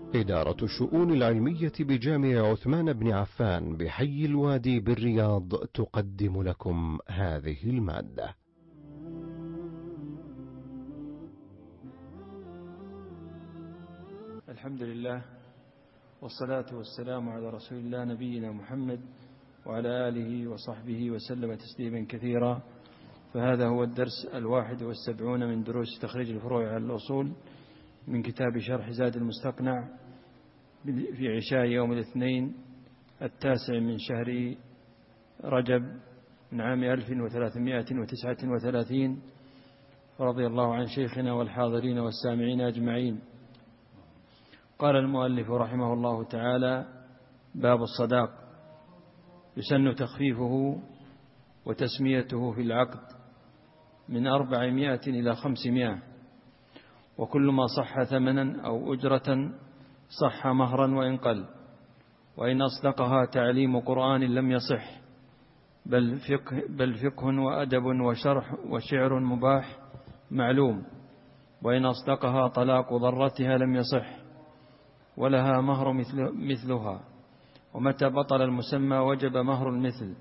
إدارة الشؤون العلمية بجامع عثمان بن عفان بحي الوادي بالرياض تقدم لكم هذه المادة. الحمد لله والصلاة والسلام على رسول الله نبينا محمد وعلى آله وصحبه وسلم تسليما كثيرا. فهذا هو الدرس 71 من دروس تخريج الفروع على الأصول من كتاب شرح زاد المستقنع في عشاء يوم الاثنين 9 من شهر رجب من عام 1339. رضي الله عن شيخنا والحاضرين والسامعين أجمعين. قال المؤلف رحمه الله تعالى: باب الصداق. يسن تخفيفه وتسميته في العقد من 400 إلى 500، وكل ما صح ثمنا أو أجرة صح مهرا وإن قل، وإن أصدقها تعليم قرآن لم يصح، بل فقه وأدب وشرح وشعر مباح معلوم، وإن أصدقها طلاق ضرتها لم يصح، ولها مهر مثلها، ومتى بطل المسمى وجب مهر المثل.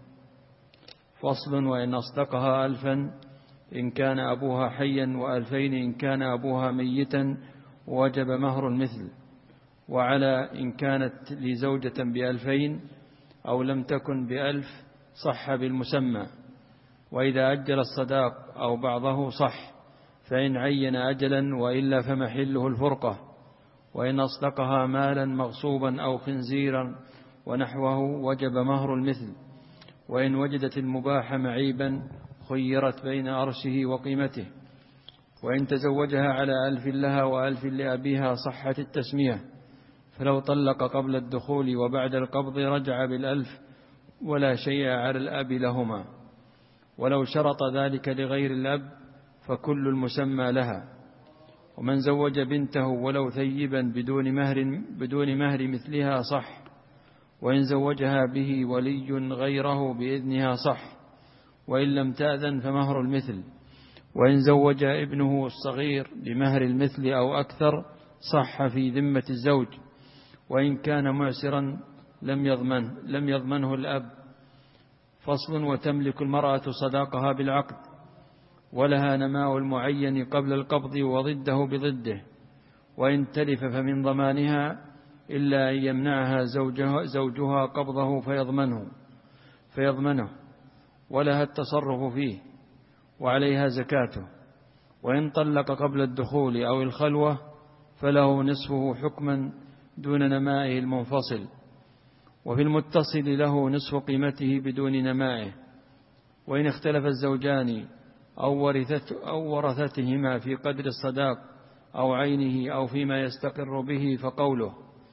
فصل: وإن أصدقها 1000 إن كان أبوها حيا، و2000 إن كان أبوها ميتا وجب مهر المثل، وعلى إن كانت لزوجة ب2000 أو لم تكن ب1000 صح بالمسمى. وإذا أجل الصداق أو بعضه صح، فإن عين أجلا، وإلا فمحله الفرقة. وإن أصدقها مالا مغصوبا أو خنزيرا ونحوه وجب مهر المثل. وإن وجدت المباح معيبا خيرت بين أرشه وقيمته. وإن تزوجها على 1000 لها و1000 لأبيها صحت التسمية، فلو طلق قبل الدخول وبعد القبض رجع بال1000 ولا شيء على الأب لهما. ولو شرط ذلك لغير الأب فكل المسمى لها. ومن زوج بنته ولو ثيبا بدون مهر مثلها صح، وإن زوجها به ولي غيره بإذنها صح، وإن لم تأذن فمهر المثل. وإن زوج ابنه الصغير بمهر المثل أو أكثر صح في ذمة الزوج، وإن كان معسرا لم يضمنه الأب. فصل: وتملك المرأة صداقها بالعقد، ولها نماء المعين قبل القبض وضده بضده، وإن تلف فمن ضمانها إلا أن يمنعها زوجها قبضه فيضمنه، ولها التصرف فيه، وعليها زكاته. وإن طلق قبل الدخول أو الخلوة فله نصفه حكما دون نمائه المنفصل، وفي المتصل له نصف قيمته بدون نمائه. وإن اختلف الزوجان أو ورثتهما في قدر الصداق أو عينه أو فيما يستقر به فقوله،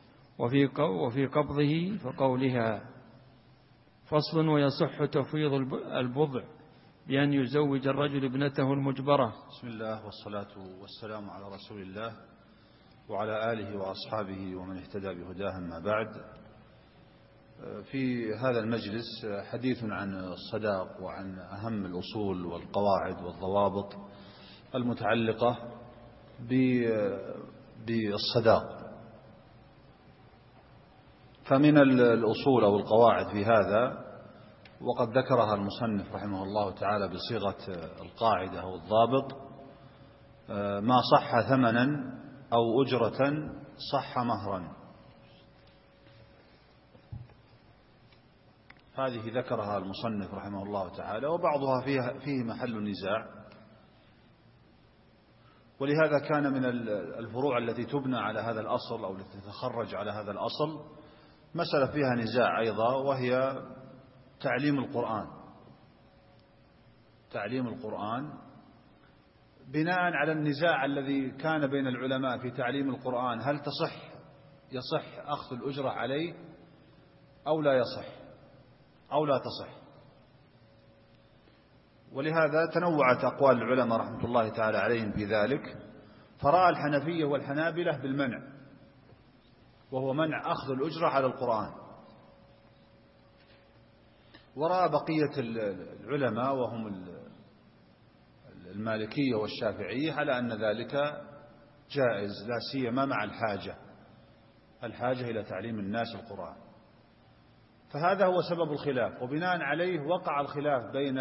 وفي قبضه فقولها. فصل: ويصح تفويض البضع بأن يزوج الرجل ابنته المجبرة. بسم الله والصلاة والسلام على رسول الله وعلى آله وأصحابه ومن اهتدى بهداه، ما بعد. في هذا المجلس حديث عن الصداق وعن أهم الأصول والقواعد والضوابط المتعلقة بالصداق. فمن الأصول أو القواعد في هذا، وقد ذكرها المصنف رحمه الله تعالى بصيغة القاعدة أو الضابط: ما صح ثمنا أو أجرة صح مهرا. هذه ذكرها المصنف رحمه الله تعالى، وبعضها فيه محل نزاع، ولهذا كان من الفروع التي تبنى على هذا الأصل أو التي تتخرج على هذا الأصل مسألة فيها نزاع أيضا، وهي تعليم القرآن. تعليم القرآن بناء على النزاع الذي كان بين العلماء في تعليم القرآن، هل يصح أخذ الأجرة عليه أو لا يصح أو لا تصح. ولهذا تنوعت أقوال العلماء رحمة الله تعالى عليهم في ذلك، فرأى الحنفية والحنابلة بالمنع، وهو منع أخذ الأجرة على القرآن. ورأى بقية العلماء وهم المالكية والشافعية على أن ذلك جائز، لا سيما مع الحاجة. الحاجة إلى تعليم الناس القرآن. فهذا هو سبب الخلاف، وبناء عليه وقع الخلاف بين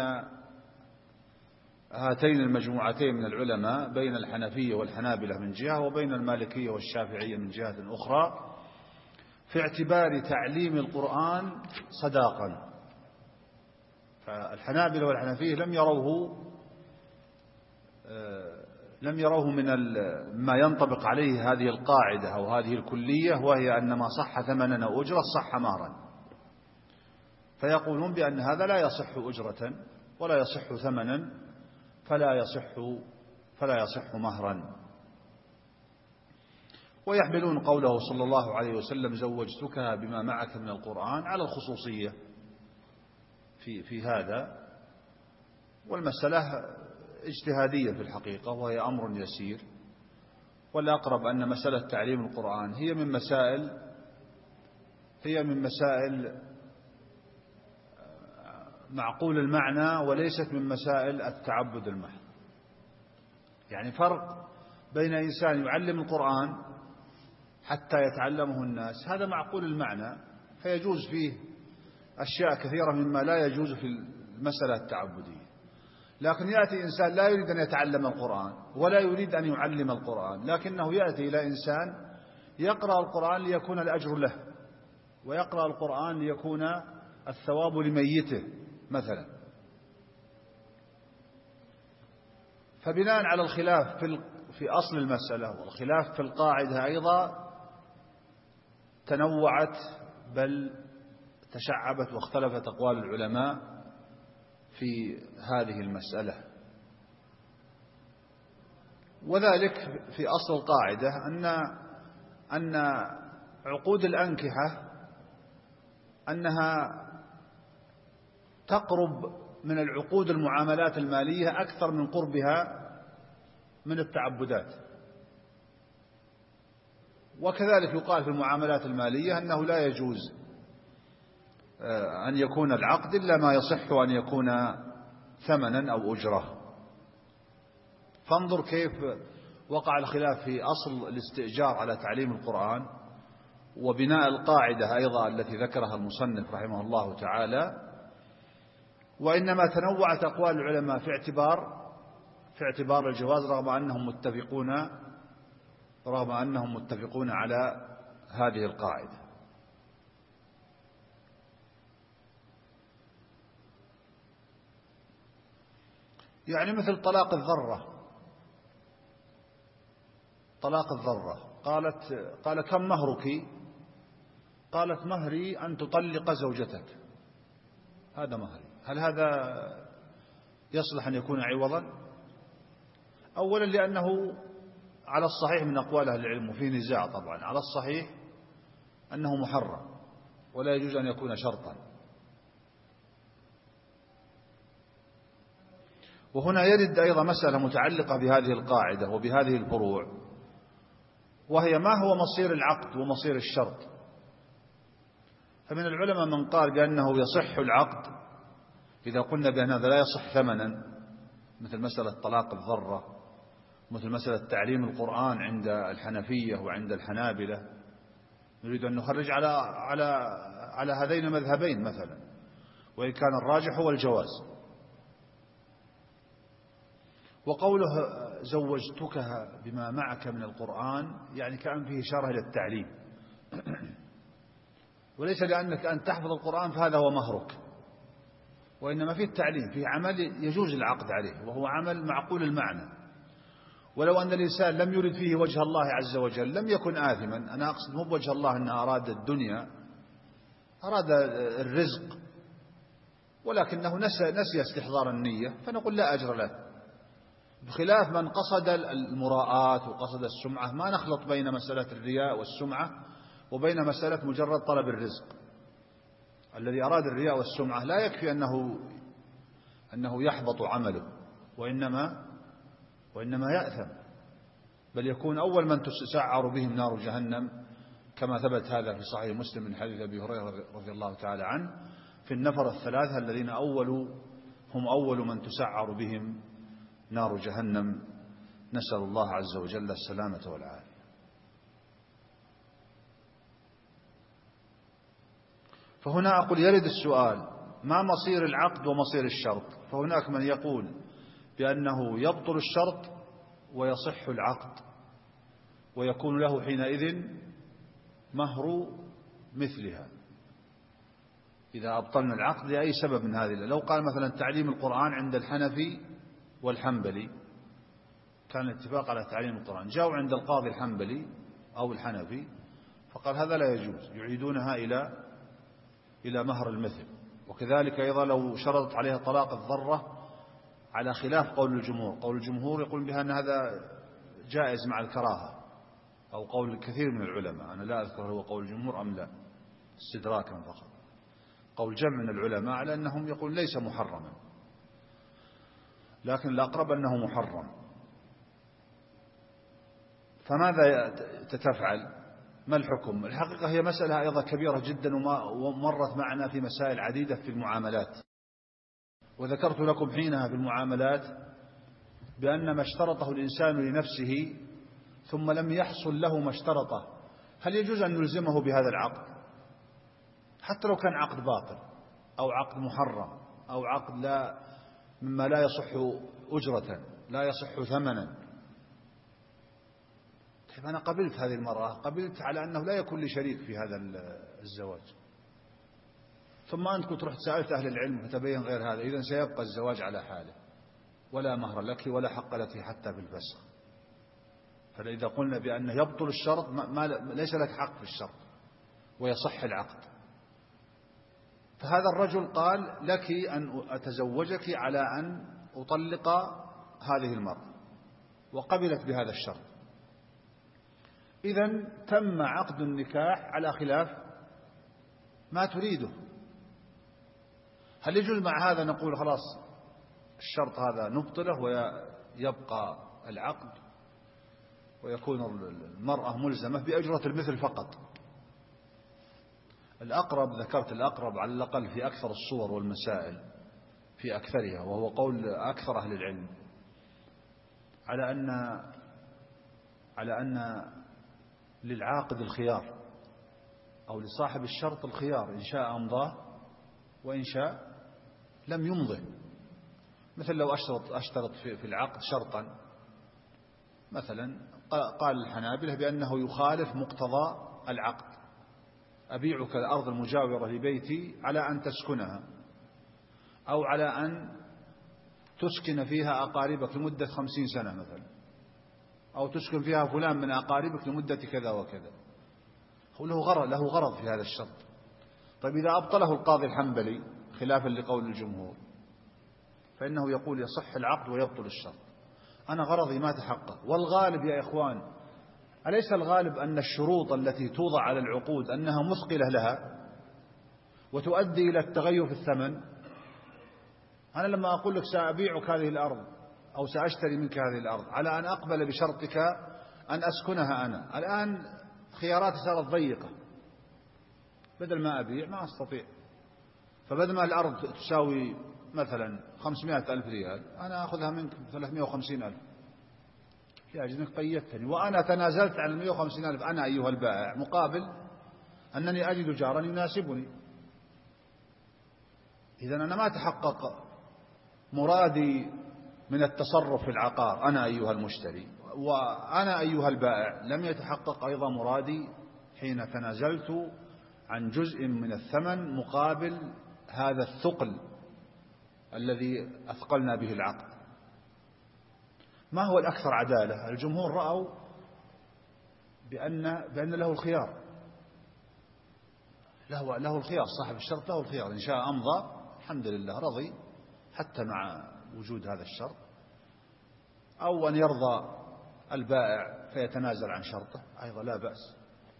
هاتين المجموعتين من العلماء، بين الحنفية والحنابلة من جهة، وبين المالكية والشافعية من جهة أخرى، في اعتبار تعليم القرآن صداقا. فالحنابلة والحنفية لم يروه من ما ينطبق عليه هذه القاعدة أو هذه الكلية، وهي أن ما صح ثمنا أو أجرة صح مهرا، فيقولون بأن هذا لا يصح أجرة ولا يصح ثمنا، فلا يصح مهرا. ويحملون قوله صلى الله عليه وسلم زوجتك بما معك من القرآن على الخصوصية في هذا، والمسألة اجتهادية في الحقيقة، وهي أمر يسير. والأقرب أن مسألة تعليم القرآن هي من مسائل معقول المعنى، وليست من مسائل التعبد المحض. يعني فرق بين إنسان يعلم القرآن حتى يتعلمه الناس، هذا معقول المعنى، فيجوز فيه أشياء كثيرة مما لا يجوز في المسألة التعبدية. لكن يأتي إنسان لا يريد أن يتعلم القرآن ولا يريد أن يعلم القرآن، لكنه يأتي إلى إنسان يقرأ القرآن ليكون الأجر له، ويقرأ القرآن ليكون الثواب لميته مثلا. فبناء على الخلاف في أصل المسألة والخلاف في القاعدة أيضا، تنوعت بل تشعبت واختلفت أقوال العلماء في هذه المسألة. وذلك في أصل القاعدة أن عقود الأنكحة أنها تقرب من العقود المعاملات المالية أكثر من قربها من التعبدات. وكذلك يقال في المعاملات المالية أنه لا يجوز أن يكون العقد إلا ما يصح أن يكون ثمنا أو أجرة. فانظر كيف وقع الخلاف في أصل الاستئجار على تعليم القرآن، وبناء القاعدة أيضا التي ذكرها المصنف رحمه الله تعالى. وإنما تنوعت أقوال العلماء في اعتبار الجواز، رغم أنهم متفقون على هذه القاعدة. يعني مثل طلاق الذرة، قال كم مهرك؟ قالت مهري أن تطلق زوجتك، هذا مهري. هل هذا يصلح أن يكون عوضا؟ أولا لأنه على الصحيح من أقوال أهل العلم، وفي نزاع طبعا، على الصحيح أنه محرم ولا يجوز أن يكون شرطا. وهنا يرد أيضا مسألة متعلقة بهذه القاعدة وبهذه الفروع، وهي ما هو مصير العقد ومصير الشرط. فمن العلماء من قال بأنه يصح العقد إذا قلنا بأن هذا لا يصح ثمنا، مثل مسألة طلاق الذرة، مثل مسألة تعليم القرآن عند الحنفية وعند الحنابلة. نريد أن نخرج على هذين المذهبين مثلا، وإن كان الراجح هو الجواز. وقوله زوجتكها بما معك من القرآن يعني كأن فيه إشارة إلى التعليم، وليس لأنك أن تحفظ القرآن فهذا هو مهرك، وإنما فيه التعليم، فيه عمل يجوز العقد عليه، وهو عمل معقول المعنى. ولو أن الإنسان لم يرد فيه وجه الله عز وجل لم يكن آثما. أنا أقصد مو بوجه الله أنه أراد الدنيا، أراد الرزق، ولكنه نسي استحضار النية، فنقول لا أجر له. بخلاف من قصد المراءات وقصد السمعة، ما نخلط بين مسألة الرياء والسمعة وبين مسألة مجرد طلب الرزق. الذي أراد الرياء والسمعة لا يكفي أنه يحبط عمله، وإنما يأثم، بل يكون أول من تسعر بهم نار جهنم، كما ثبت هذا في صحيح مسلم من حديث أبي هريرة رضي الله تعالى عنه في النفر الثلاثة الذين هم أول من تسعر بهم نار جهنم، نسأل الله عز وجل السلامة والعافية. فهنا أقول يرد السؤال: ما مصير العقد ومصير الشرط؟ فهناك من يقول بأنه يبطل الشرط ويصح العقد، ويكون له حينئذ مهر مثلها إذا أبطلنا العقد لأي سبب من هذه. لو قال مثلا تعليم القرآن عند الحنفي والحنبلي، كان الاتفاق على تعليم القرآن، جاءوا عند القاضي الحنبلي أو الحنفي فقال هذا لا يجوز، يعيدونها إلى مهر المثل. وكذلك أيضا لو شرطت عليها طلاق الضرة على خلاف قول الجمهور، قول الجمهور يقول بها أن هذا جائز مع الكراهة، أو قول كثير من العلماء، أنا لا أذكر هو قول الجمهور أم لا، استدراكا فقط، قول جمع من العلماء على أنهم يقول ليس محرما، لكن الأقرب أنه محرم. فماذا تتفعل؟ ما الحكم؟ الحقيقة هي مسألة أيضا كبيرة جدا ومرت معنا في مسائل عديدة في المعاملات، وذكرت لكم حينها في المعاملات بأن ما اشترطه الإنسان لنفسه ثم لم يحصل له ما اشترطه، هل يجوز أن نلزمه بهذا العقد حتى لو كان عقد باطل أو عقد محرم أو عقد مما لا يصح أجرة، لا يصح ثمنا؟ طيب أنا قبلت هذه المرأة، قبلت على أنه لا يكون لي شريك في هذا الزواج، ثم أنت كنت رحت سألت أهل العلم فتبين غير هذا، إذن سيبقى الزواج على حاله ولا مهر لك ولا حق لك حتى في الفسخ. فإذا قلنا بأنه يبطل الشرط ليس لك حق في الشرط ويصح العقد. فهذا الرجل قال لك أن أتزوجك على أن أطلق هذه المرأة، وقبلت بهذا الشرط، إذن تم عقد النكاح على خلاف ما تريده. هل يجوز مع هذا نقول خلاص الشرط هذا نبطله ويبقى العقد ويكون المرأة ملزمة بأجرة المثل فقط؟ الأقرب، ذكرت الأقرب على الأقل في أكثر الصور والمسائل، في أكثرها، وهو قول أكثر أهل العلم، على أن للعاقد الخيار أو لصاحب الشرط الخيار، إن شاء أمضاه وإن شاء لم يمضه. مثل لو أشترط في العقد شرطا، مثلا قال الحنابلة بأنه يخالف مقتضى العقد: أبيعك الأرض المجاورة لبيتي على أن تسكنها، أو على أن تسكن فيها أقاربك لمدة 50 سنة مثلا، أو تسكن فيها فلان من أقاربك لمدة كذا وكذا. هو له غرض في هذا الشرط. طيب إذا أبطله القاضي الحنبلي خلافا لقول الجمهور فإنه يقول يصح العقد ويبطل الشرط. أنا غرضي ما تحقق. والغالب يا إخوان، أليس الغالب أن الشروط التي توضع على العقود أنها مثقلة لها وتؤدي إلى التغير في الثمن؟ أنا لما أقول لك سأبيعك هذه الأرض أو سأشتري منك هذه الأرض على أن أقبل بشرطك أن أسكنها أنا، الآن خياراتي صارت ضيقة، بدل ما أبيع ما أستطيع، فبدل ما الأرض تساوي مثلا 500,000 ريال أنا أخذها منك 350,000، يجب أنك قيدتني وأنا تنازلت عن 150,000 أنا أيها البائع مقابل أنني أجد جارا يناسبني. إذن أنا ما تحقق مرادي من التصرف في العقار أنا أيها المشتري، وأنا أيها البائع لم يتحقق أيضا مرادي حين تنازلت عن جزء من الثمن مقابل هذا الثقل الذي أثقلنا به العقد. ما هو الأكثر عدالة؟ الجمهور رأوا بأن له الخيار، له الخيار، صاحب الشرط له الخيار، إن شاء أمضى الحمد لله رضي حتى مع وجود هذا الشرط، أو أن يرضى البائع فيتنازل عن شرطه أيضا لا بأس.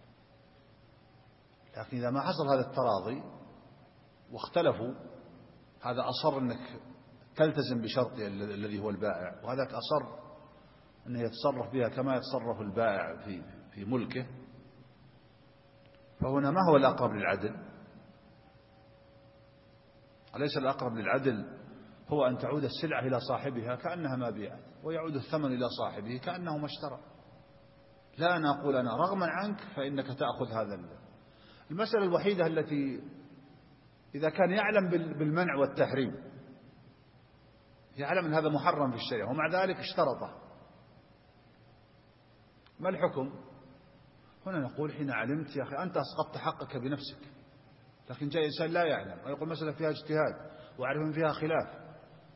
لكن إذا ما حصل هذا التراضي واختلفوا، هذا أصر أنك تلتزم بشرطه الذي هو البائع، وهذاك أصر أنه يتصرف بها كما يتصرف البائع في ملكه، فهنا ما هو الأقرب للعدل؟ أليس الأقرب للعدل هو أن تعود السلعة إلى صاحبها كأنها ما بيعت، ويعود الثمن إلى صاحبه كأنه ما اشترى؟ لا أنا أقول أنا رغما عنك فإنك تأخذ هذا. المسألة الوحيدة التي إذا كان يعلم بالمنع والتحريم، يعلم أن هذا محرم في الشريعة ومع ذلك اشترطه، ما الحكم؟ هنا نقول حين علمت يا أخي أنت أسقطت حقك بنفسك، لكن جاء إنسان لا يعلم ويقول مسألة فيها اجتهاد وأعرف أن فيها خلاف،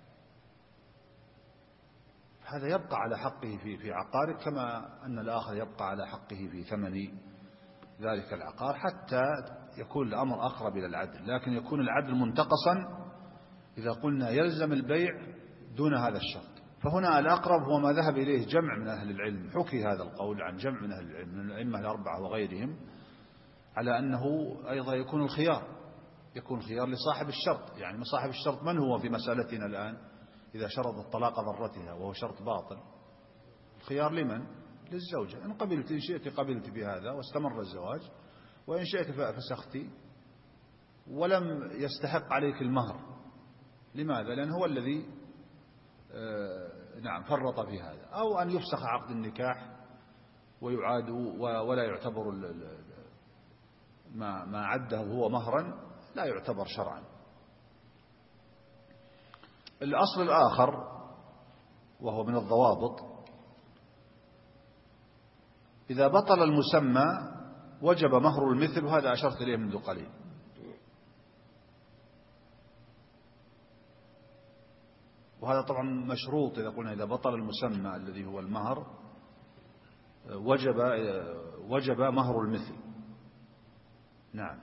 هذا يبقى على حقه في عقاره كما أن الآخر يبقى على حقه في ثمن ذلك العقار، حتى يكون الأمر أقرب إلى العدل. لكن يكون العدل منتقصا إذا قلنا يلزم البيع دون هذا الشرط. فهنا الأقرب هو ما ذهب إليه جمع من أهل العلم، حكي هذا القول عن جمع من أهل العلم من الأئمة الأربعة وغيرهم، على أنه أيضا يكون الخيار لصاحب الشرط. يعني صاحب الشرط من هو في مسألتنا الآن؟ إذا شرط الطلاق ضرتها وهو شرط باطل، الخيار لمن؟ للزوجة. إن قبلت إن شئت قبلت بهذا واستمر الزواج، وإن شئت فسخت ولم يستحق عليك المهر. لماذا؟ لأن هو الذي فرط في هذا. أو أن يفسخ عقد النكاح ويعاد ولا يعتبر ما عده هو مهرا لا يعتبر شرعا. الأصل الآخر وهو من الضوابط: إذا بطل المسمى وجب مهر المثل، وهذا أشرت إليه منذ قليل. وهذا طبعا مشروط، إذا قلنا إذا بطل المسمى الذي هو المهر وجب مهر المثل. نعم.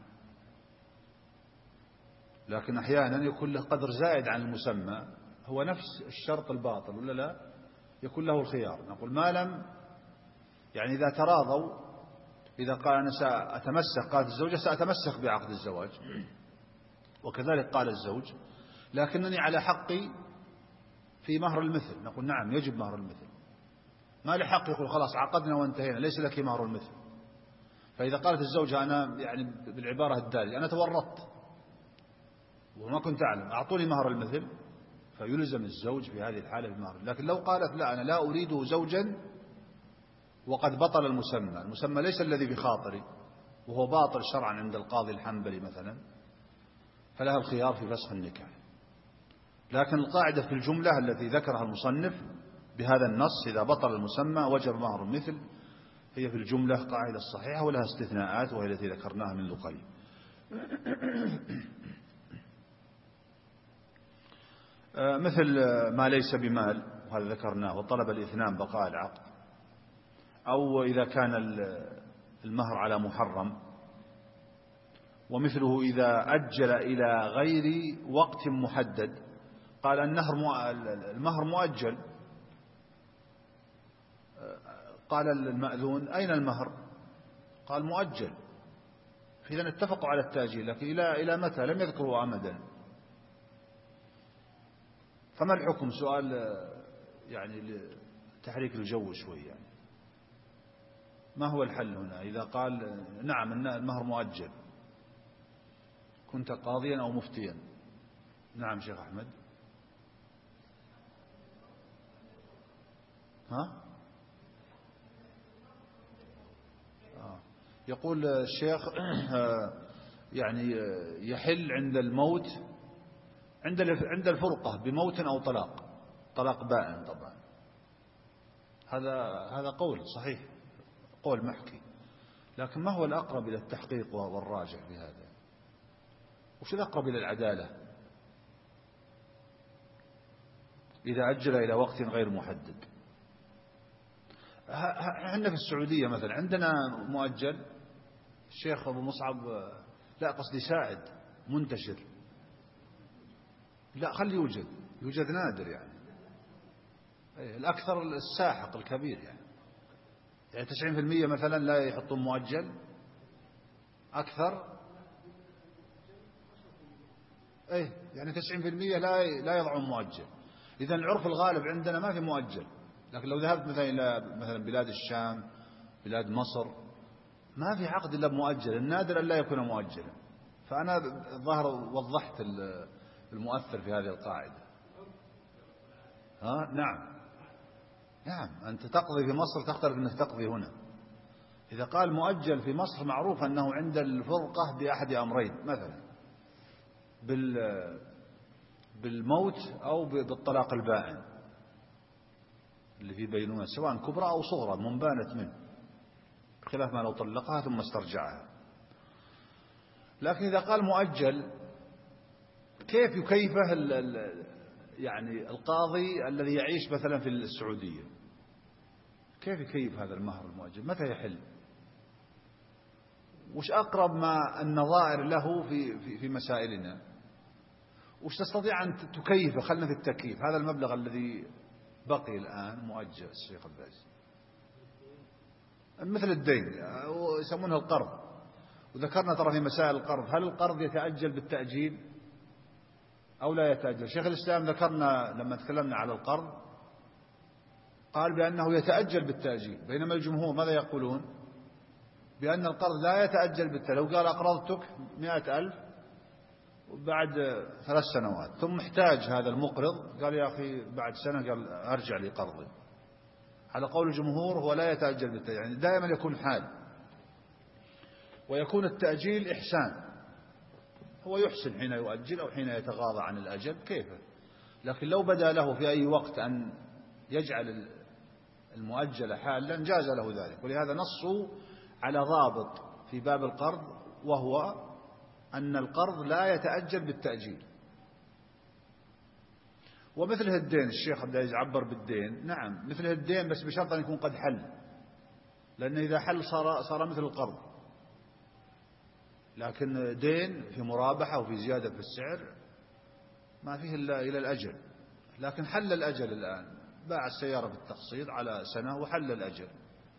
لكن أحيانا يكون له قدر زائد عن المسمى، هو نفس الشرط الباطل ولا لا؟ يكون له الخيار. نقول ما لم يعني إذا تراضوا، إذا قال أنا سأتمسك، قالت الزوجة سأتمسك بعقد الزواج، وكذلك قال الزوج لكنني على حقي في مهر المثل، نقول نعم يجب مهر المثل. ما لحق يقول خلاص عقدنا وانتهينا ليس لك مهر المثل. فإذا قالت الزوجة أنا يعني بالعبارة الدارجة أنا تورطت وما كنت أعلم أعطوني مهر المثل، فيلزم الزوج في هذه الحالة بمهر. لكن لو قالت لا أنا لا أريده زوجا وقد بطل المسمى ليس الذي بخاطري وهو باطل شرعا عند القاضي الحنبلي مثلا، فلها الخيار في فسخ النكاح. لكن القاعدة في الجملة التي ذكرها المصنف بهذا النص إذا بطل المسمى وجب مهر المثل هي في الجملة قاعدة صحيحة ولها استثناءات وهي التي ذكرناها منذ قليل. مثل ما ليس بمال وهذا ذكرناه، وطلب الإثنان بقاء العقد، أو إذا كان المهر على محرم، ومثله إذا أجل إلى غير وقت محدد. قال المهر مؤجل، قال المأذون أين المهر؟ قال مؤجل. فإذا اتفقوا على التأجيل، لكن إلى متى؟ لم يذكروا أمدا. فما الحكم؟ سؤال يعني لتحريك الجو شوي يعني. ما هو الحل هنا إذا قال نعم المهر مؤجل؟ كنت قاضيا أو مفتيا؟ نعم شيخ أحمد. يقول الشيخ يعني يحل عند الموت، عند الفرقة بموت أو طلاق بائن. طبعا هذا قول صحيح، قول محكي، لكن ما هو الأقرب إلى التحقيق والراجح بهذا؟ وش الأقرب إلى العدالة إذا أجل إلى وقت غير محدد؟ عندنا في السعودية مثلا عندنا مؤجل، الشيخ أبو مصعب لا قصدي ساعد منتشر، لا خلي يوجد نادر يعني، الأكثر الساحق الكبير يعني 90% مثلا لا يحطون مؤجل، أكثر يعني 90% لا يضعون مؤجل. إذن العرف الغالب عندنا ما في مؤجل. لكن لو ذهبت مثلا إلى بلاد الشام، بلاد مصر، ما في عقد إلا مؤجل، النادر أن لا يكون مؤجلا. فأنا ظاهر وضحت المؤثر في هذه القاعدة. نعم أنت تقضي في مصر تختلف أنك تقضي هنا. إذا قال مؤجل في مصر معروف أنه عند الفرقة بأحد أمرين، مثلا بالموت أو بالطلاق البائن اللي في بينونة، سواء كبرى أو صغرى منبانت منه، بخلاف ما لو طلقها ثم استرجعها. لكن إذا قال مؤجل، كيف يكيفه يعني القاضي الذي يعيش مثلا في السعودية؟ كيف يكيف هذا المهر المؤجل؟ متى يحل؟ وش أقرب ما النظائر له في مسائلنا؟ وش تستطيع أن تكيفه؟ خلنا في التكييف. هذا المبلغ الذي بقي الآن مؤجل الشيخ الباز مثل الدين، يسمونه القرض. وذكرنا ترى في مسائل القرض، هل القرض يتأجل بالتأجيل أو لا يتأجل؟ شيخ الإسلام ذكرنا لما تكلمنا على القرض قال بأنه يتأجل بالتأجيل، بينما الجمهور ماذا يقولون؟ بأن القرض لا يتأجل بالتأجيل. لو قال أقرضتك 100,000 وبعد 3 سنوات ثم احتاج هذا المقرض، قال يا أخي بعد سنة قال أرجع لي قرضي. على قول الجمهور هو لا يتأجل بالتأجيل، يعني دائما يكون حال، ويكون التأجيل إحسان، هو يحسن حين يؤجل أو حين يتغاضى عن الأجل كيفه. لكن لو بدا له في أي وقت أن يجعل المؤجل حالا جاز له ذلك. ولهذا نصوا على ضابط في باب القرض، وهو أن القرض لا يتأجل بالتأجيل. ومثله الدين، الشيخ عبد العزيز عبر بالدين، نعم مثله الدين بس بشرط أن يكون قد حل، لأنه إذا حل صار مثل القرض. لكن دين في مرابحة وفي زيادة في السعر ما فيه إلا إلى الأجل. لكن حل الأجل الآن، باع السيارة بالتقسيط على سنة وحل الأجل،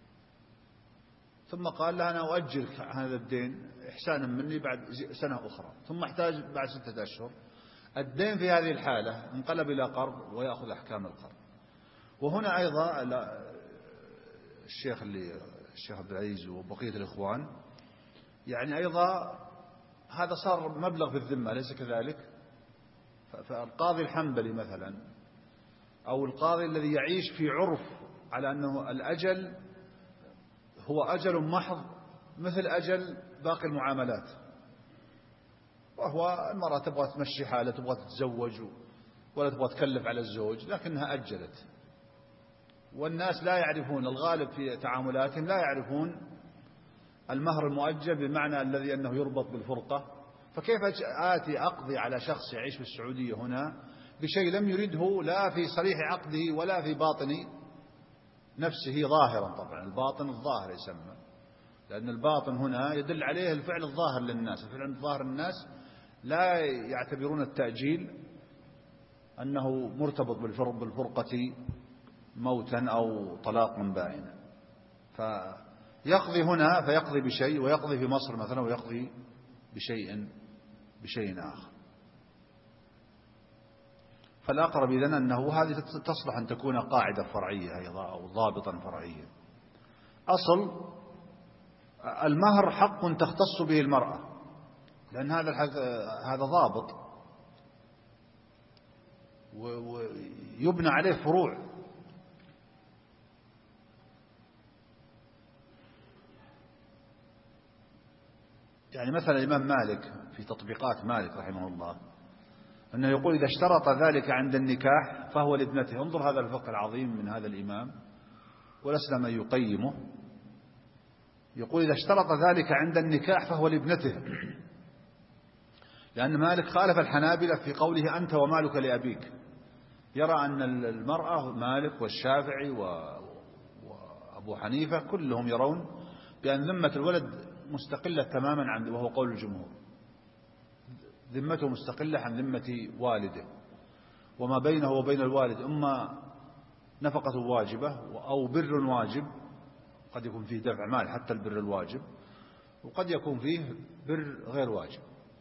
ثم قال له أنا أؤجل هذا الدين إحسانا مني بعد سنة أخرى، ثم احتاج بعد 6 أشهر. الدين في هذه الحالة انقلب إلى قرض ويأخذ أحكام القرض. وهنا أيضا الشيخ عبد العزيز وبقية الإخوان يعني أيضا هذا صار مبلغ في الذمة، ليس كذلك؟ فالقاضي الحنبلي مثلا أو القاضي الذي يعيش في عرف على أنه الأجل هو أجل محض مثل أجل باقي المعاملات، وهو المرأة تبغى تمشي حالها، تبغى تتزوج ولا تبغى تكلف على الزوج، لكنها أجلت. والناس لا يعرفون، الغالب في تعاملاتهم لا يعرفون المهر المؤجل بمعنى الذي أنه يربط بالفرقة. فكيف آتي أقضي على شخص يعيش في السعودية هنا بشيء لم يرده لا في صريح عقده ولا في باطن نفسه ظاهرا؟ طبعا الباطن الظاهر يسمى، لأن الباطن هنا يدل عليه الفعل الظاهر للناس. الفعل الظاهر الناس لا يعتبرون التأجيل أنه مرتبط بالفرقة موتا أو طلاق من بائنا. فيقضي هنا فيقضي بشيء، ويقضي في مصر مثلا ويقضي بشيء آخر. فالأقرب إذن أنه هذه تصلح أن تكون قاعدة فرعية أيضا أو ضابطا فرعيا. أصل المهر حق تختص به المرأة، لأن هذا ضابط ويبنى عليه فروع. يعني مثلا الإمام مالك في تطبيقات مالك رحمه الله أنه يقول إذا اشترط ذلك عند النكاح فهو لابنته. انظر هذا الفقه العظيم من هذا الإمام، ولسنا من يقيمه. يقول إذا اشترط ذلك عند النكاح فهو لابنته، لأن مالك خالف الحنابلة في قوله أنت ومالك لأبيك. يرى أن المرأة، مالك والشافعي وأبو حنيفة كلهم يرون بأن ذمة الولد مستقلة تماما عن، وهو قول الجمهور، ذمته مستقلة عن ذمة والده، وما بينه وبين الوالد إما نفقة واجبة أو بر واجب، قد يكون فيه دفع مال حتى البر الواجب، وقد يكون فيه بر غير واجب.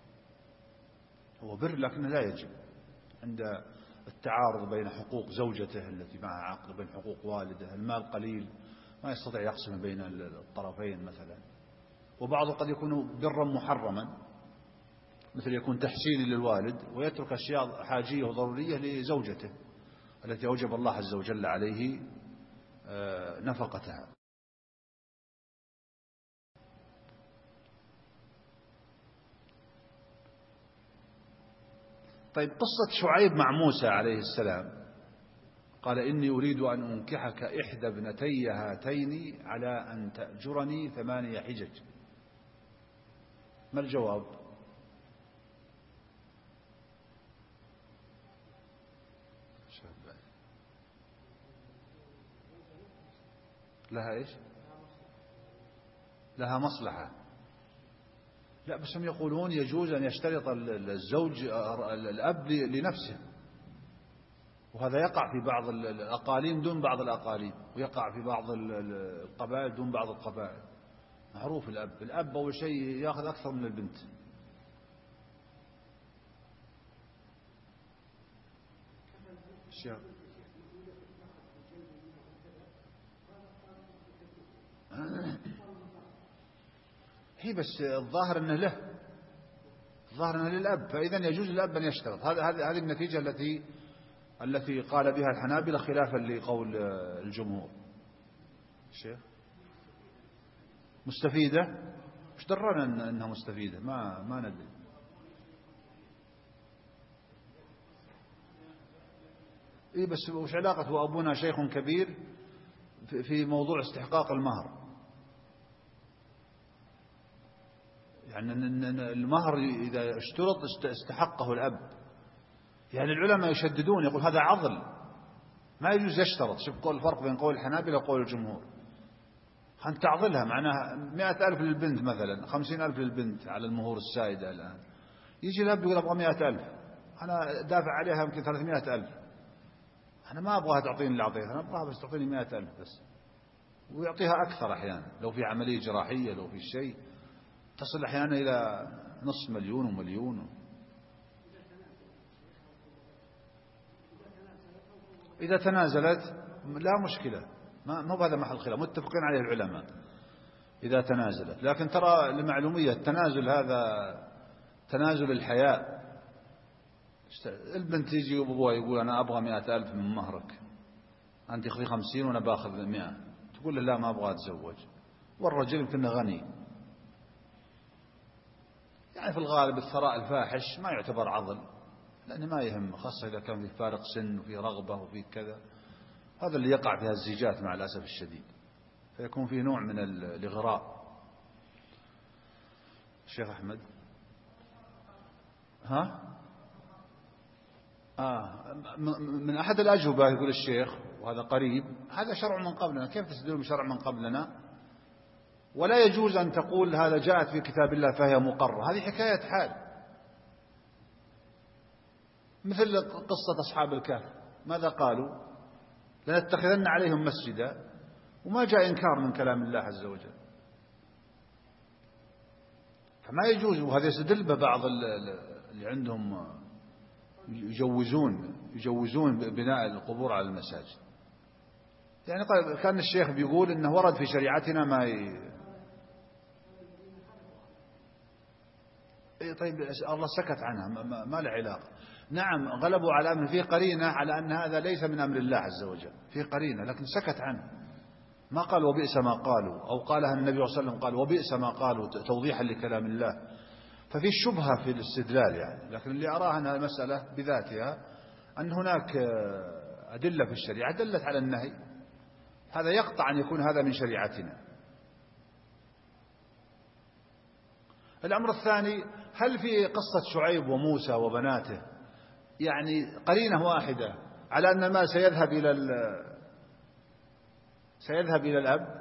هو بر لكنه لا يجب، عند التعارض بين حقوق زوجته التي معها عقد وبين حقوق والده، المال قليل ما يستطيع يقسم بين الطرفين مثلا. وبعضه قد يكون برا محرما، مثل يكون تحسين للوالد ويترك أشياء حاجية وضرورية لزوجته التي أوجب الله عز وجل عليه نفقتها. طيب قصة شعيب مع موسى عليه السلام، قال إني أريد أن أنكحك إحدى ابنتي هاتين على أن تأجرني 8 حجج. ما الجواب؟ لها إيش؟ لها مصلحة. لا بس هم يقولون يجوز أن يشترط الزوج الأب لنفسه، وهذا يقع في بعض الأقاليم دون بعض الأقاليم، ويقع في بعض القبائل دون بعض القبائل. معروف الأب أول شيء يأخذ أكثر من البنت. هي بس الظاهر أنه له، الظاهر أنه للأب، فإذا يجوز للأب أن يشترط. هذه النتيجة التي قال بها الحنابلة خلافا لقول الجمهور. الشيخ مستفيدة، مش درنا أنها مستفيدة، ما ندري. إيه بس وش علاقة وأبونا شيخ كبير في موضوع استحقاق المهر؟ يعني المهر إذا اشترط استحقه الأب. يعني العلماء يشددون، يقول هذا عضل، ما يجوز يشترط. شوف قول الفرق بين قول الحنابلة وقول الجمهور. أنت تعضلها، معناها 100,000 للبنت مثلا، 50,000 للبنت على المهور السائدة الآن. يجي الأب يقول أبغى 100,000، أنا دافع عليها يمكن 300,000، أنا ما أبغاها تعطيني اللي أعطيها، أنا أبغاها بس تعطيني 100,000 بس. ويعطيها أكثر أحيانا، لو في عملية جراحية، لو في شيء تصل أحيانا إلى 500,000 ومليون. إذا تنازلت لا مشكلة، ما هذا محل خلاف، متفقين عليه العلماء إذا تنازلت. لكن ترى لمعلومية التنازل هذا تنازل الحياء. البنت تيجي وابوها يقول أنا أبغى 100,000 من مهرك، أنت خذي 50 وأنا باخذ 100، تقول له لا ما أبغى أتزوج، والرجل يمكن غني. يعني في الغالب الثراء الفاحش ما يعتبر عضل، لأنه ما يهم، خاصة إذا كان في فارق سن وفي رغبة وفي كذا. هذا اللي يقع في الزيجات مع الأسف الشديد، فيكون فيه نوع من الإغراء. الشيخ أحمد من أحد الأجوبة يقول الشيخ، وهذا قريب، هذا شرع من قبلنا، كيف تستدلون بشرع من قبلنا؟ ولا يجوز أن تقول هذا جاءت في كتاب الله فهي مقرة، هذه حكاية حال. مثل قصة أصحاب الكهف، ماذا قالوا؟ لنتخذن عليهم مسجدا، وما جاء إنكار من كلام الله عز وجل. فما يجوز، وهذا يستدل ببعض اللي عندهم يجوزون بناء القبور على المساجد. يعني كان الشيخ بيقول إنه ورد في شريعتنا طيب الله سكت عنها، ما له علاقة. نعم غلبوا على أمر، فيه قرينة على أن هذا ليس من أمر الله عز وجل، فيه قرينة، لكن سكت عنه، ما قال وبئس ما قالوا، أو قالها النبي صلى الله عليه وسلم قال وبئس ما قالوا توضيحا لكلام الله. ففي شبهة في الاستدلال يعني. لكن اللي أراه أن المسألة بذاتها أن هناك أدلة في الشريعة دلت على النهي، هذا يقطع أن يكون هذا من شريعتنا. الأمر الثاني، هل في قصة شعيب وموسى وبناته يعني قرينة واحدة على أن المال سيذهب إلى الأب؟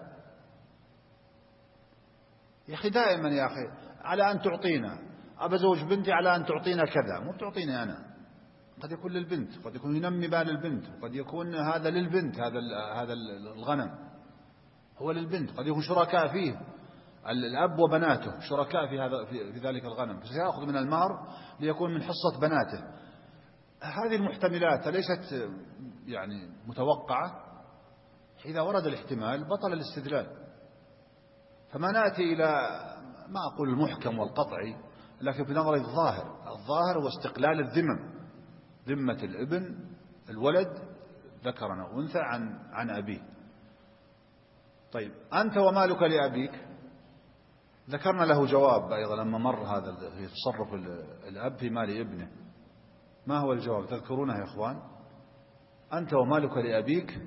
يا أخي دائما يا أخي على أن تعطينا، أبى زوج بنتي على أن تعطينا كذا، مو تعطيني أنا، قد يكون للبنت، قد يكون ينمي بال البنت، قد يكون هذا للبنت، هذا الغنم هو للبنت، قد يكون شركاء فيه، الأب وبناته شركاء في ذلك الغنم، فسيأخذ من المهر ليكون من حصة بناته. هذه المحتملات ليست يعني متوقعة، إذا ورد الاحتمال بطل الاستدلال. فما نأتي إلى ما أقول المحكم والقطعي، لكن في نظري الظاهر هو استقلال الذمم، ذمة الابن الولد ذكرا أو أنثى عن أبيه. طيب أنت ومالك لأبيك، ذكرنا له جواب أيضا لما مر هذا في تصرف الأب في مال ابنه، ما هو الجواب؟ تذكرونه يا إخوان؟ أنت ومالك لأبيك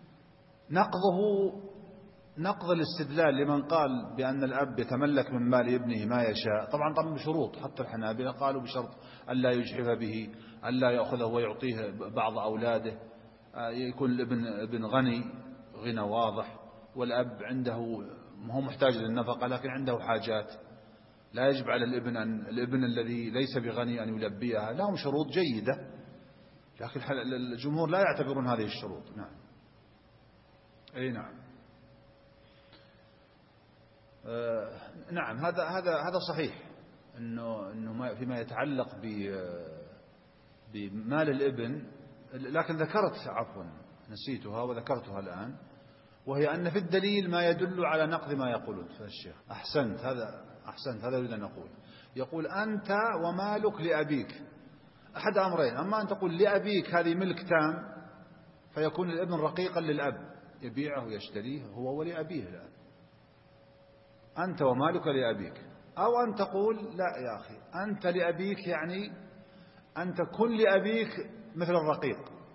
نقض الاستدلال لمن قال بأن الأب يتملك من مال ابنه ما يشاء، طبعا بشروط، حتى الحنابلة قالوا بشرط ألا يجحف به، ألا يأخذه ويعطيه بعض أولاده، يكون الابن غني غنى واضح، والأب عنده هو محتاج للنفقة لكن عنده حاجات، لا يجب على الابن الذي ليس بغني أن يلبيها. لهم شروط جيدة، لكن الجمهور لا يعتبرون هذه الشروط. نعم. أي نعم. نعم، هذا صحيح، إنه فيما يتعلق بمال الابن. لكن نسيتها وذكرتها الآن، وهي أن في الدليل ما يدل على نقض ما يقولون فالشيخ. أحسنت، هذا يريد أن نقول. يقول أنت ومالك لأبيك، أحد أمرين: أما أن تقول لأبيك هذه ملك تام فيكون الابن رقيقا للأب، يبيعه ويشتريه هو ولأبيه الآن، أنت ومالك لأبيك. أو أن تقول لا يا أخي، أنت لأبيك يعني أن تكون لأبيك مثل الرقيق،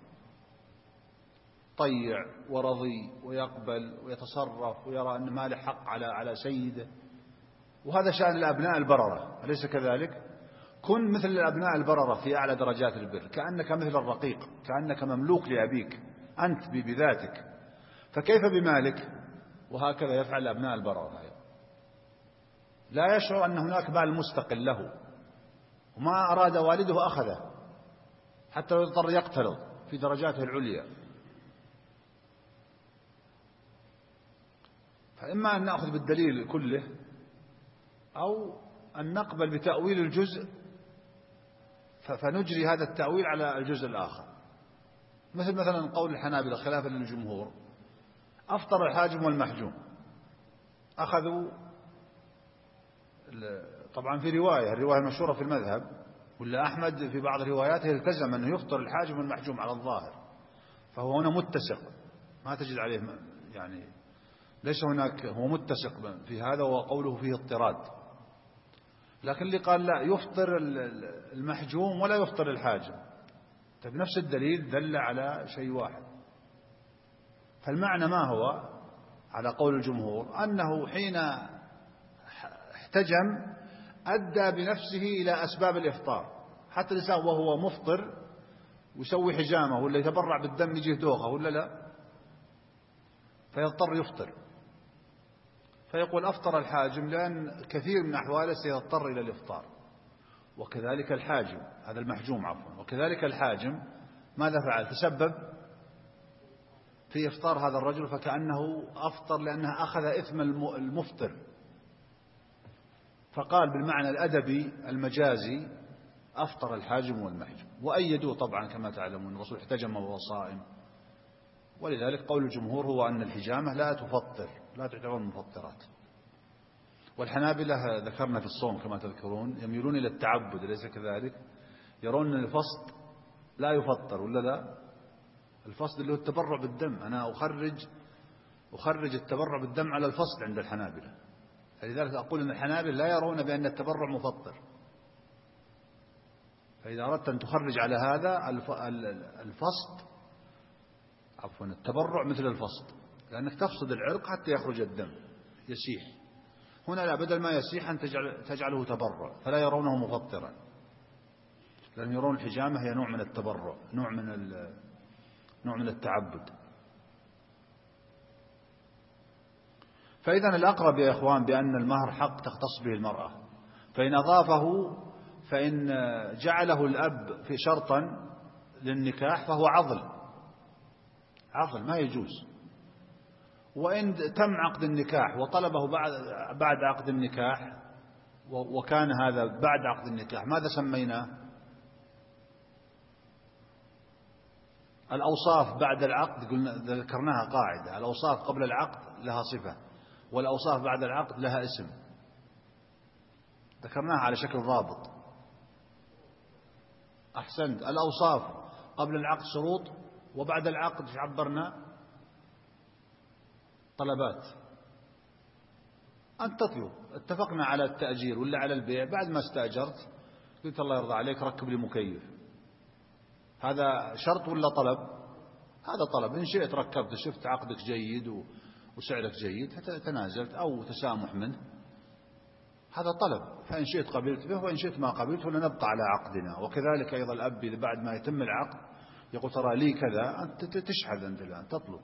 طيع ورضي ويقبل ويتصرف ويرى أن ماله حق على سيده، وهذا شأن الأبناء البررة، أليس كذلك؟ كن مثل الأبناء البررة في أعلى درجات البر، كأنك مثل الرقيق، كأنك مملوك لأبيك أنت بذاتك، فكيف بمالك؟ وهكذا يفعل الأبناء البررة، لا يشعر أن هناك مال مستقل له، وما أراد والده أخذه حتى لو يضطر يقترض في درجاته العليا. فإما أن نأخذ بالدليل كله، أو أن نقبل بتأويل الجزء فنجري هذا التأويل على الجزء الآخر، مثلا قول الحنابلة خلافا للجمهور: أفطر الحاجم والمحجوم. أخذوا طبعا في الرواية المشهورة في المذهب، ولا أحمد في بعض رواياته التزم أنه يفطر الحاجم والمحجوم على الظاهر، فهو هنا متسق، ما تجد عليه يعني ليس هناك، هو متسق في هذا وقوله فيه اضطراد. لكن اللي قال لا يفطر المحجوم ولا يفطر الحاجم، بنفس الدليل دل على شيء واحد. فالمعنى ما هو على قول الجمهور؟ أنه حين احتجم أدى بنفسه إلى أسباب الإفطار، حتى الإنسان وهو مفطر ويسوي حجامه ولا يتبرع بالدم يجيه دوخة ولا لا، فيضطر يفطر، فيقول أفطر الحاجم لأن كثير من أحواله سيضطر إلى الإفطار. وكذلك الحاجم، هذا المحجوم عفوا، وكذلك الحاجم ماذا فعل؟ تسبب في إفطار هذا الرجل، فكأنه أفطر لأنه أخذ إثم المفطر، فقال بالمعنى الأدبي المجازي أفطر الحاجم والمحجوم. وأيدوه طبعا كما تعلمون، الرسول احتجم وهو صائم، ولذلك قول الجمهور هو أن الحجامة لا تفطر، لا تعتبر من المفطرات. والحنابلة ذكرنا في الصوم كما تذكرون يميلون إلى التعبد، أليس كذلك؟ يرون أن الفصد لا يفطر ولا لا؟ الفصد اللي هو التبرع بالدم، أنا أخرج التبرع بالدم على الفصد عند الحنابلة، فلذلك أقول أن الحنابلة لا يرون بأن التبرع مفطر. فإذا أردت أن تخرج على هذا الفصد عفوا التبرع مثل الفصد، لأنك تفصد العرق حتى يخرج الدم يسيح. هنا لا، بدل ما يسيح أن تجعله تبرع، فلا يرونه مفطرا، لأن يرون الحجامة هي نوع من التبرع، نوع من التعبد. فإذا الأقرب يا إخوان بأن المهر حق تختص به المرأة، فإن أضافه، فإن جعله الأب في شرطا للنكاح فهو عضل ما يجوز. وإن تم عقد النكاح وطلبه بعد عقد النكاح، وكان هذا بعد عقد النكاح، ماذا سميناه؟ الأوصاف بعد العقد ذكرناها قاعدة: الأوصاف قبل العقد لها صفة، والأوصاف بعد العقد لها اسم، ذكرناها على شكل ضابط. أحسنت. الأوصاف قبل العقد شروط، وبعد العقد عبرنا طلبات. أنت تطلب، اتفقنا على التأجير ولا على البيع، بعد ما استأجرت قلت الله يرضى عليك ركب لي مكيف، هذا شرط ولا طلب؟ هذا طلب. إن شئت ركبت، شفت عقدك جيد وسعرك جيد فتنازلت، أو تسامح منه، هذا طلب. فإن شئت قبلت به، وإن شئت ما قبلت ولنبقى على عقدنا. وكذلك أيضا الأب إذا بعد ما يتم العقد يقول ترى لي كذا، أنت تشحذ أنت الآن تطلب.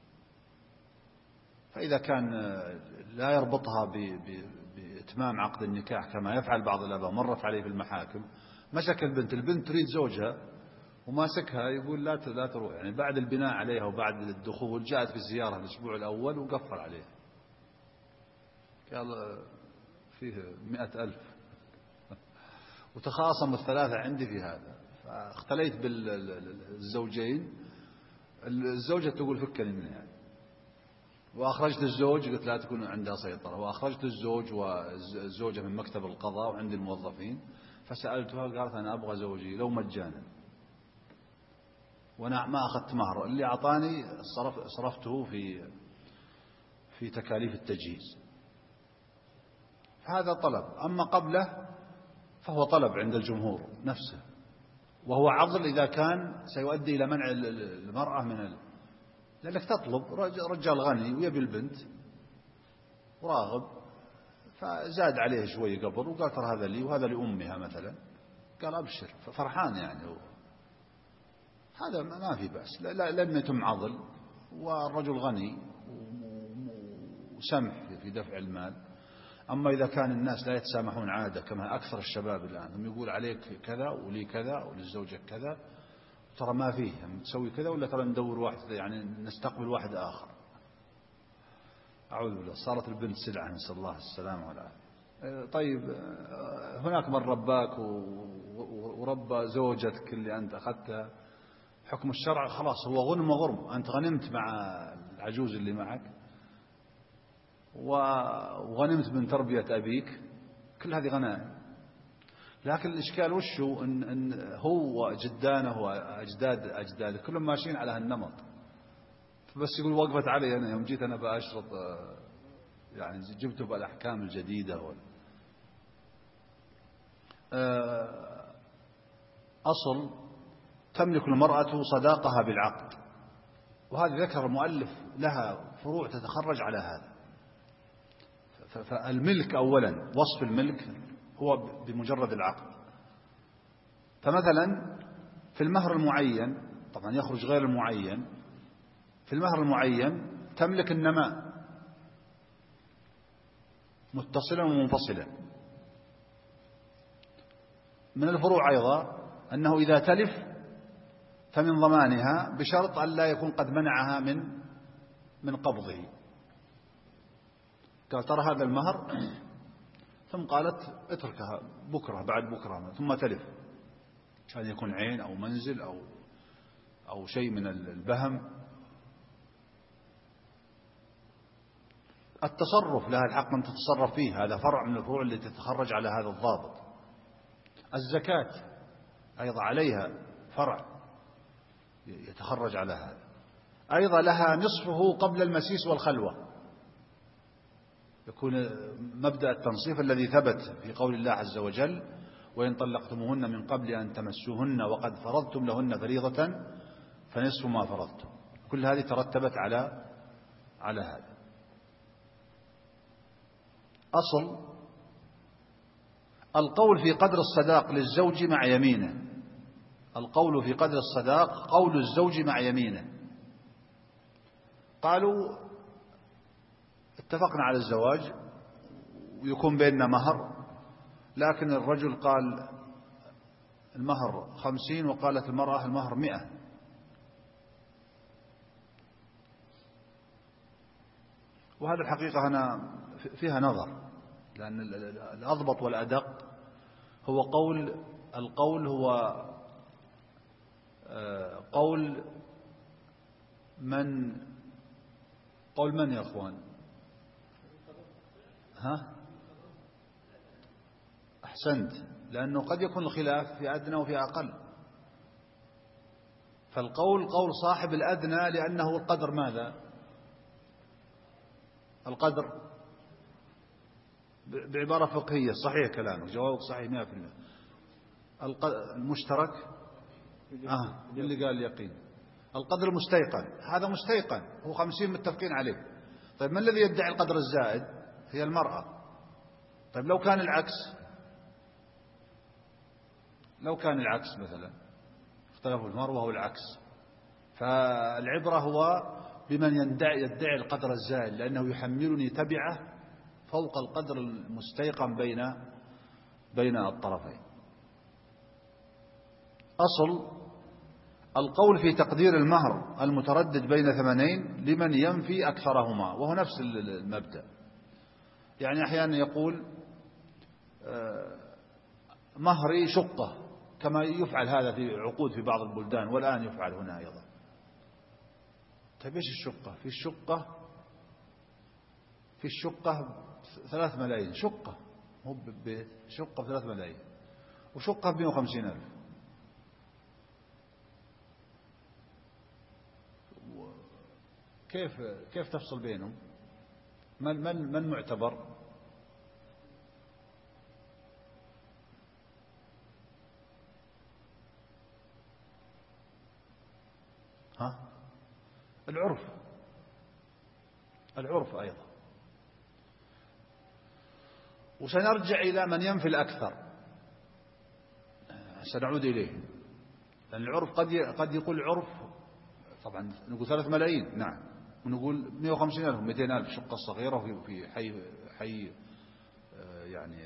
فإذا كان لا يربطها بإتمام عقد النكاح كما يفعل بعض الآباء، مرت عليه في المحاكم، مسك البنت تريد زوجها وماسكها يقول لا تروح، يعني بعد البناء عليها وبعد الدخول جاءت في الزيارة الأسبوع الأول وقفل عليها، قال فيه 100,000 وتخاصم الثلاثة عندي في هذا. فاختليت بالزوجين، الزوجة تقول فكني منها يعني، وأخرجت الزوج قلت لا تكون عندها سيطرة، وأخرجت الزوج والزوجة من مكتب القضاء وعندي الموظفين، فسألتها قالت أنا أبغى زوجي لو مجانا، وأنا ما أخذت مهر، اللي أعطاني صرفته في تكاليف التجهيز. فهذا طلب. أما قبله فهو طلب عند الجمهور نفسه، وهو عضل إذا كان سيؤدي إلى منع المرأة لأنك تطلب رجال غني ويبي البنت وراغب، فزاد عليه شوي قبل وقال ترى هذا لي وهذا لأمها مثلا، قال أبشر، فرحان يعني هو. هذا ما في بأس، لم يتم عضل، والرجل غني وسمح في دفع المال. أما إذا كان الناس لا يتسامحون عادة كما أكثر الشباب الآن، هم يقول عليك كذا ولي كذا وللزوجة كذا، ترى ما فيه تسوي كذا، ولا ترى ندور واحد يعني نستقبل واحد آخر. أعوذ بالله، صارت البنت سلعة، نسأل الله السلامة والعافية. طيب هناك من رباك وربى زوجتك اللي أنت أخذتها، حكم الشرع خلاص هو غنم وغرم، أنت غنمت مع العجوز اللي معك وغنمت من تربية أبيك، كل هذه غنائم. لكن الإشكال وشو إن هو جدانه وأجداده كلهم ماشيين على هالنمط، بس يقول وقفت علي أنا يوم جيت أنا بأشرط يعني جبته بالأحكام الجديدة أصل تملك المرأة صداقها بالعقد، وهذا ذكر المؤلف لها فروع تتخرج على هذا. فالملك أولا، وصف الملك هو بمجرد العقد. فمثلا في المهر المعين، طبعا يخرج غير المعين، في المهر المعين تملك النماء متصلا ومنفصلا. من الفروع أيضا أنه إذا تلف فمن ضمانها بشرط أن لا يكون قد منعها من قبضه. قال ترى هذا المهر، ثم قالت اتركها بكرة بعد بكرة، ثم تلف، كان يكون عين أو منزل أو شيء من البهم، التصرف لها الحق أن تتصرف فيه، هذا فرع من الفروع التي تتخرج على هذا الضابط. الزكاة أيضا عليها فرع يتخرج على هذا. أيضا لها نصفه قبل المسيس والخلوة، يكون مبدأ التنصيف الذي ثبت في قول الله عز وجل وإن طلقتموهن من قبل أن تمسوهن وقد فرضتم لهن فريضة فنصف ما فرضتم. كل هذه ترتبت على هذا. أصل القول في قدر الصداق للزوج مع يمينه، القول في قدر الصداق قول الزوج مع يمينه. قالوا اتفقنا على الزواج ويكون بيننا مهر، لكن الرجل قال المهر 50 وقالت المرأة المهر 100. وهذا الحقيقة أنا فيها نظر، لأن الأضبط والأدق هو القول هو قول من يا أخوان؟ أحسنت، لأنه قد يكون الخلاف في أدنى وفي أقل. فالقول قول صاحب الأدنى، لأنه القدر ماذا؟ القدر بعبارة فقهية صحيح كلامك، جوابك صحيح 100%. المشترك اللي قال اليقين القدر المستيقن، هذا مستيقن، هو 50 متفقين عليه. طيب ما الذي يدعي القدر الزائد؟ هي المرأة. طيب لو كان العكس مثلا اختلفوا المروة والعكس، فالعبرة هو بمن يدعي القدر الزائد، لأنه يحملني تبعه فوق القدر المستيقن بين الطرفين. أصل القول في تقدير المهر المتردد بين ثمنين لمن ينفي أكثرهما، وهو نفس المبدأ. يعني أحيانا يقول مهري شقة، كما يفعل هذا في عقود في بعض البلدان، والآن يفعل هنا أيضا. طيب ايش الشقة؟ في الشقة 3 ملايين، شقة مو ببيت، شقة 3 ملايين، وشقة 150,000. كيف تفصل بينهم؟ من معتبر؟ العرف أيضا. وسنرجع إلى من ينفي الأكثر، سنعود إليه، لأن العرف قد يقول العرف طبعا نقول 3 ملايين، نعم، ونقول 150,000 200,000 شقة صغيرة في حي يعني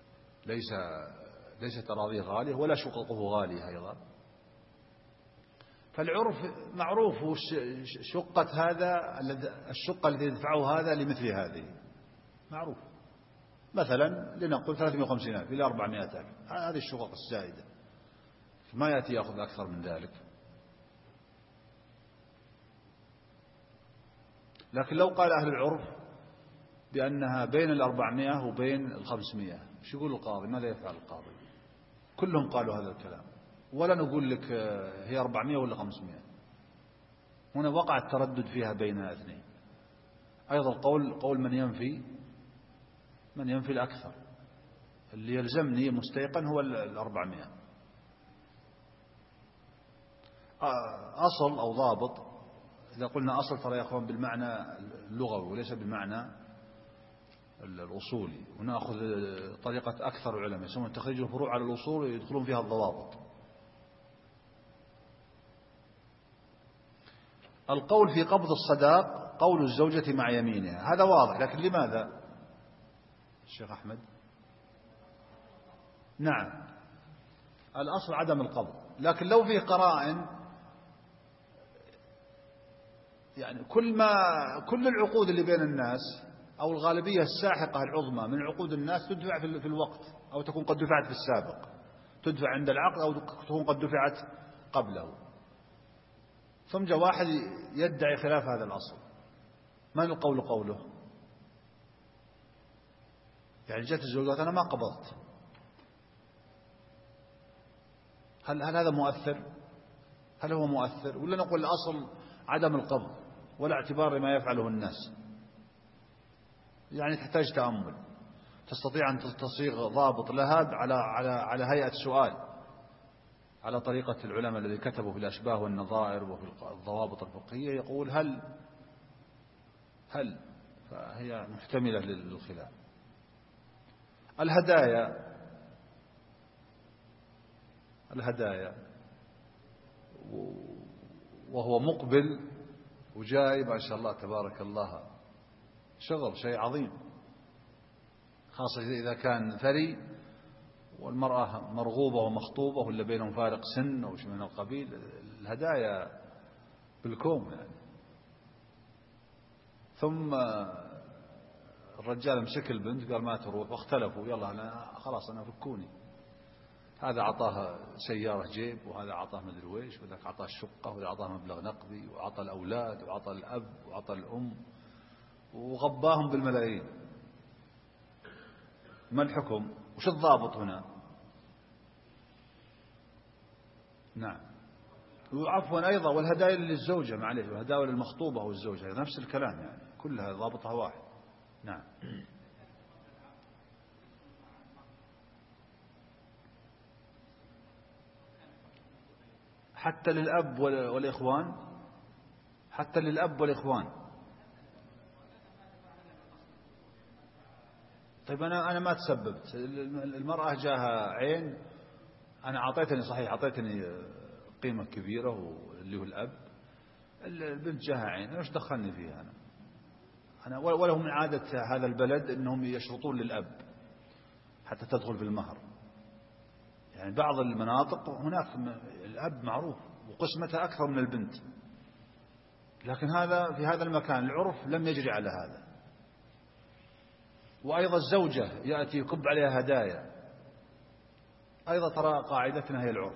ليست أراضيه غالية ولا شققه غالية أيضا. فالعرف معروف الشقة التي يدفعه هذا لمثل هذه معروف. مثلا لنقول 350,000 إلى 400,000، هذه الشقق السائدة، ما يأتي يأخذ أكثر من ذلك. لكن لو قال أهل العرف بأنها بين 400 وبين 500، شو يقول القاضي؟ ماذا يفعل القاضي؟ كلهم قالوا هذا الكلام، ولا نقول لك هي 400 ولا 500. هنا وقع التردد فيها بين اثنين. أيضا قول من ينفي الأكثر، اللي يلزمني مستيقن هو 400. أصل أو ضابط، إذا قلنا أصل ترى يا أخوان بالمعنى اللغوي وليس بالمعنى الأصولي، ونأخذ طريقة أكثر العلماء يسمون تخريج الفروع على الأصول يدخلون فيها الضوابط. القول في قبض الصداق قول الزوجة مع يمينها، هذا واضح، لكن لماذا الشيخ أحمد؟ نعم، الأصل عدم القبض، لكن لو فيه قرائن، يعني كل العقود اللي بين الناس أو الغالبية الساحقة العظمى من عقود الناس تدفع في الوقت، أو تكون قد دفعت في السابق، تدفع عند العقد أو تكون قد دفعت قبله. ثم جاء واحد يدعي خلاف هذا الأصل، من القول قوله؟ يعني جاءت الزوجات أنا ما قبضت، هل هذا مؤثر؟ هل هو مؤثر؟ ولا نقول الأصل عدم القبض ولا اعتبار لما يفعله الناس؟ يعني تحتاج تأمل، تستطيع أن تصيغ ضابط لها على هيئة سؤال، على طريقة العلماء الذي كتبوا في الأشباه والنظائر وفي الضوابط الفقهية، يقول هل فهي محتملة للخلاف. الهدايا وهو مقبل وجاي ما شاء الله تبارك الله، شيء عظيم، خاصة إذا كان ثري والمرأة مرغوبة ومخطوبة ولا بينهم فارق سن أو شيء من القبيل، الهدايا بالكوم يعني. ثم الرجال مسك البنت قال ما تروح، واختلفوا، يلا أنا فكوني، هذا أعطاها سيارة جيب، وهذا أعطاه مدري ويش، وذاك أعطاه الشقة، وهذا أعطاه مبلغ نقدي، وأعطى الأولاد، وأعطى الأب، وأعطى الأم، وغباهم بالملايين. ما الحكم؟ وش الضابط هنا؟ نعم. وعفوا أيضا والهدايا للزوجة، معليش، والهدايا للمخطوبة والزوجة نفس الكلام، يعني كلها ضابطها واحد. نعم. حتى للأب والإخوان، حتى للأب والإخوان. طيب أنا ما تسببت، المرأة جاها عين، أنا أعطيتني صحيح، أعطيتني قيمة كبيرة واللي هو الأب، البنت جاها عين، أنا إيش دخلني فيها أنا وله من عادة هذا البلد أنهم يشرطون للأب حتى تدخل في المهر. يعني بعض المناطق هناك الأب معروف وقسمتها أكثر من البنت، لكن هذا في هذا المكان العرف لم يجري على هذا. وأيضا الزوجة يأتي يكب عليها هدايا، أيضا ترى قاعدتنا هي العرف.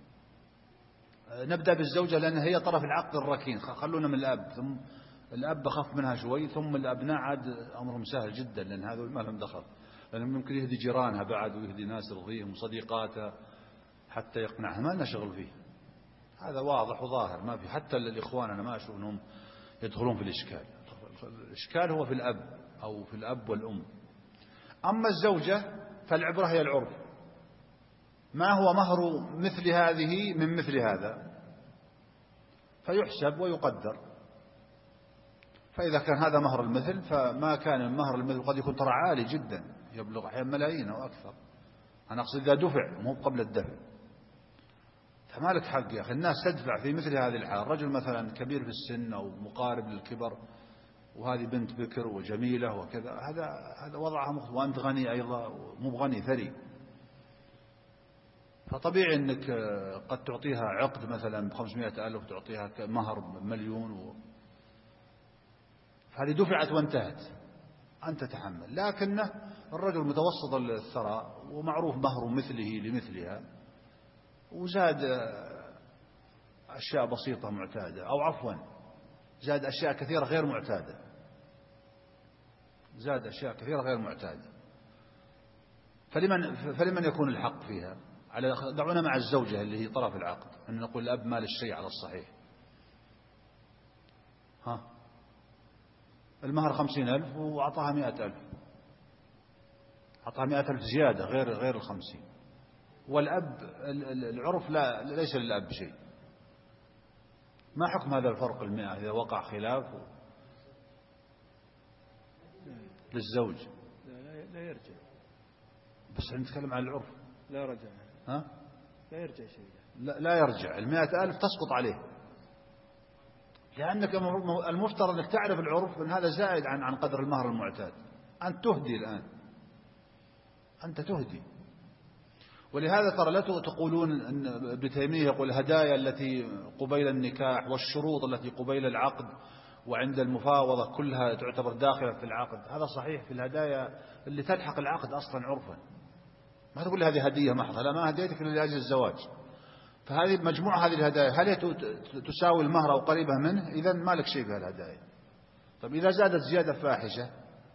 نبدأ بالزوجة لأن هي طرف العقد الركين، خلونا من الأب، ثم الأب أخف منها شوي، ثم الأبناء عاد أمرهم سهل جدا لأن هذول ما لهم دخل، لأنه ممكن يهدي جيرانها بعد ويهدي ناس يرضيهم وصديقاتها حتى يقنعها، ما لنا شغل فيه. هذا واضح وظاهر، ما في. حتى الإخوان أنا ما أشوف أنهم يدخلون في الإشكال. الإشكال هو في الأب أو في الأب والأم. أما الزوجة فالعبرة هي العرف، ما هو مهر مثل هذه من مثل هذا فيحسب ويقدر. فإذا كان هذا مهر المثل، فما كان المهر المثل قد يكون ترى عالي جدا، يبلغ أحيانا ملايين أو أكثر. أنا أقصد إذا دفع مو قبل الدفع، فما لك حق يا أخي. الناس تدفع في مثل هذه الحال، رجل مثلا كبير في السن أو مقارب للكبر، وهذه بنت بكر وجميلة وكذا، هذا وضعها مختلف، وأنت غني أيضا، مو غني ثري، فطبيعي أنك قد تعطيها عقد مثلا ب500,000 وتعطيها مهر ب1,000,000 هذه دفعت وانتهت، أنت تحمل. لكنه الرجل متوسط الثراء ومعروف مهر مثله لمثلها، وزاد أشياء بسيطة معتادة، أو عفوا زاد أشياء كثيرة غير معتادة، زاد أشياء كثيرة غير معتادة. فلمن يكون الحق فيها؟ دعونا مع الزوجة اللي هي طرف العقد، أن نقول الأب مال الشيء على الصحيح. المهر 50,000 وأعطاها 100,000، أعطاها 100,000 زيادة غير 50. والأب العرف ليس للأب شيء. ما حكم هذا الفرق 100 إذا وقع خلاف للزوج؟ لا يرجع، بس نتكلم عن العرف. لا رجع، لا يرجع شيء، لا يرجع. 100,000 تسقط عليه، لأنك المفترض أنك تعرف العرف أن هذا زائد عن قدر المهر المعتاد. أنت تهدي الآن، أنت تهدي. ولهذا ترى لا تقولون أن ابن تيمية يقول الهدايا التي قبيل النكاح والشروط التي قبيل العقد وعند المفاوضة كلها تعتبر داخلة في العقد. هذا صحيح في الهدايا اللي تلحق العقد أصلا عرفا. ما تقول هذه هدية محضة، لا، ما هديتك إلا لأجل الزواج. فهذه مجموعة هذه الهدايا، هل هي تساوي المهر أو قريبة منه؟ إذن ما لك شيء في الهدايا. طيب إذا زادت زيادة فاحشة،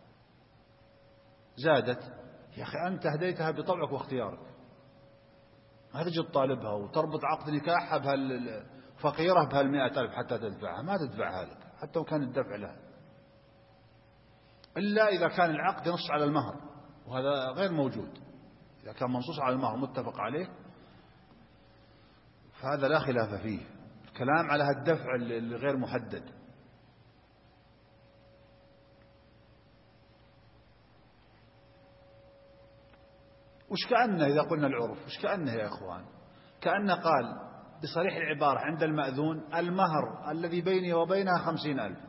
زادت، يا أخي أنت هديتها بطبعك واختيارك، ما تجي تطالبها وتربط عقد نكاحها فقيرة بهال100,000 حتى تدفعها، ما تدفعها لك حتى وكان الدفع لها، إلا إذا كان العقد ينص على المهر، وهذا غير موجود. إذا كان منصوص على المهر متفق عليه فهذا لا خلاف فيه. الكلام على الدفع الغير محدد. وش كأنه إذا قلنا العرف، وش كأنه يا إخوان؟ كأنه قال بصريح العبارة عند المأذون المهر الذي بيني وبينها 50,000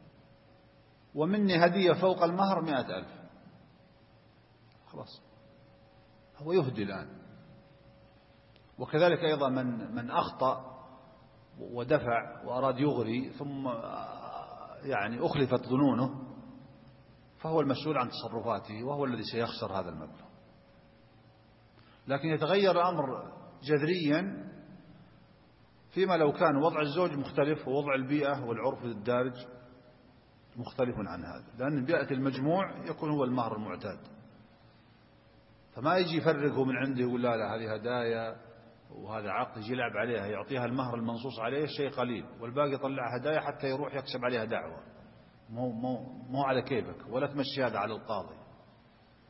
ومني هدية فوق المهر 100,000. خلاص، هو يهدي الآن. وكذلك أيضا من أخطأ ودفع وأراد يغري ثم يعني أخلفت ظنونه، فهو المسؤول عن تصرفاته وهو الذي سيخسر هذا المبلغ. لكن يتغير الأمر جذريا فيما لو كان وضع الزوج مختلف ووضع البيئة والعرف الدارج مختلف عن هذا، لأن بيئة المجموع يكون هو المهر المعتاد. فما يجي يفرقه من عنده يقول لا هذه هدايا وهذا عقد، يجي يلعب عليها، يعطيها المهر المنصوص عليه شيء قليل والباقي يطلع هدايا حتى يروح يكسب عليها دعوة. مو على كيفك، ولا تمشي هذا على القاضي.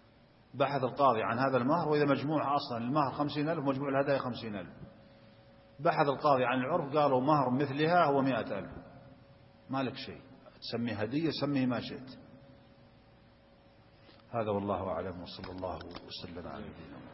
بحث القاضي عن هذا المهر، وإذا مجموع أصلا المهر 50,000 ومجموع الهدايا 50,000، بحث القاضي عن العرف قالوا مهر مثلها هو 100,000، ما لك شيء، تسميه هدية سميه ما شئت. هذا والله أعلم، وصلى الله وسلم على نبينا محمد.